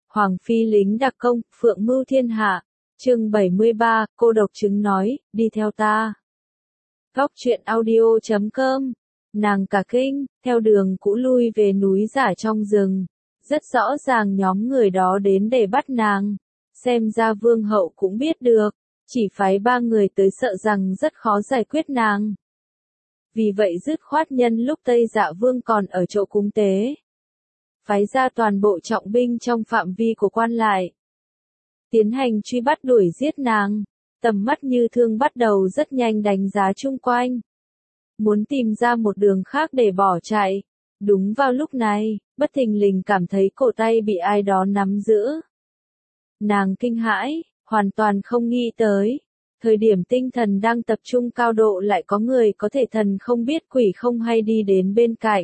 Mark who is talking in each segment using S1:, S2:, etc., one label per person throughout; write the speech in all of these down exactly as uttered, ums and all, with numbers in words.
S1: Hoàng phi lính đặc công, phượng mưu thiên hạ. Chương bảy mươi ba, cô độc chứng nói, đi theo ta. Góc truyện audio chấm com. Nàng cả kinh, theo đường cũ lui về núi giả trong rừng. Rất rõ ràng nhóm người đó đến để bắt nàng. Xem ra vương hậu cũng biết được, chỉ phái ba người tới sợ rằng rất khó giải quyết nàng. Vì vậy dứt khoát nhân lúc Tây Dạ Vương còn ở chỗ cúng tế, phái ra toàn bộ trọng binh trong phạm vi của quan lại, tiến hành truy bắt đuổi giết nàng. Tầm mắt Như Thương bắt đầu rất nhanh đánh giá chung quanh, muốn tìm ra một đường khác để bỏ chạy. Đúng vào lúc này, bất thình lình cảm thấy cổ tay bị ai đó nắm giữ. Nàng kinh hãi, hoàn toàn không nghĩ tới, thời điểm tinh thần đang tập trung cao độ lại có người có thể thần không biết quỷ không hay đi đến bên cạnh.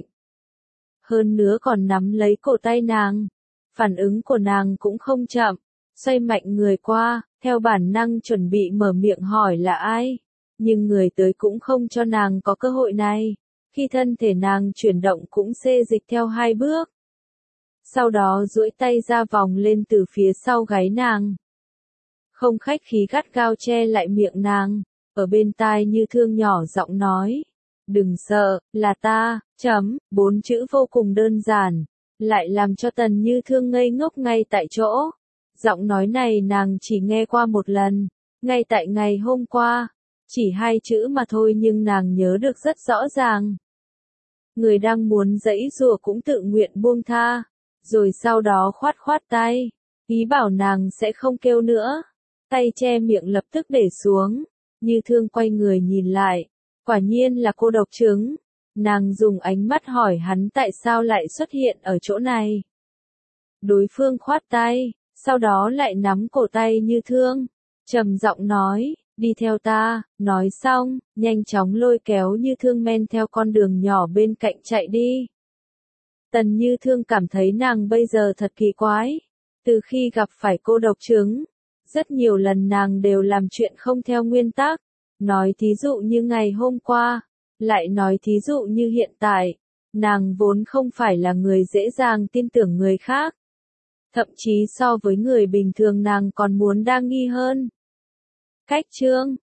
S1: Hơn nữa còn nắm lấy cổ tay nàng. Phản ứng của nàng cũng không chậm, xoay mạnh người qua, theo bản năng chuẩn bị mở miệng hỏi là ai. Nhưng người tới cũng không cho nàng có cơ hội này. Khi thân thể nàng chuyển động cũng xê dịch theo hai bước. Sau đó duỗi tay ra vòng lên từ phía sau gáy nàng. Không khách khí gắt gao che lại miệng nàng, ở bên tai Như Thương nhỏ giọng nói. Đừng sợ, là ta, chấm, bốn chữ vô cùng đơn giản, lại làm cho Tần Như Thương ngây ngốc ngay tại chỗ. Giọng nói này nàng chỉ nghe qua một lần, ngay tại ngày hôm qua, chỉ hai chữ mà thôi nhưng nàng nhớ được rất rõ ràng. Người đang muốn giãy giụa cũng tự nguyện buông tha, rồi sau đó khoát khoát tay, ý bảo nàng sẽ không kêu nữa. Tay che miệng lập tức để xuống, Như Thương quay người nhìn lại, quả nhiên là cô độc chứng. Nàng dùng ánh mắt hỏi hắn tại sao lại xuất hiện ở chỗ này. Đối phương khoát tay, sau đó lại nắm cổ tay Như Thương, trầm giọng nói, đi theo ta. Nói xong, nhanh chóng lôi kéo Như Thương men theo con đường nhỏ bên cạnh chạy đi. Tần Như Thương cảm thấy nàng bây giờ thật kỳ quái. Từ khi gặp phải cô độc chứng, rất nhiều lần nàng đều làm chuyện không theo nguyên tắc. Nói thí dụ như ngày hôm qua, lại nói thí dụ như hiện tại. Nàng vốn không phải là người dễ dàng tin tưởng người khác. Thậm chí so với người bình thường nàng còn muốn đa nghi hơn. Cách chương,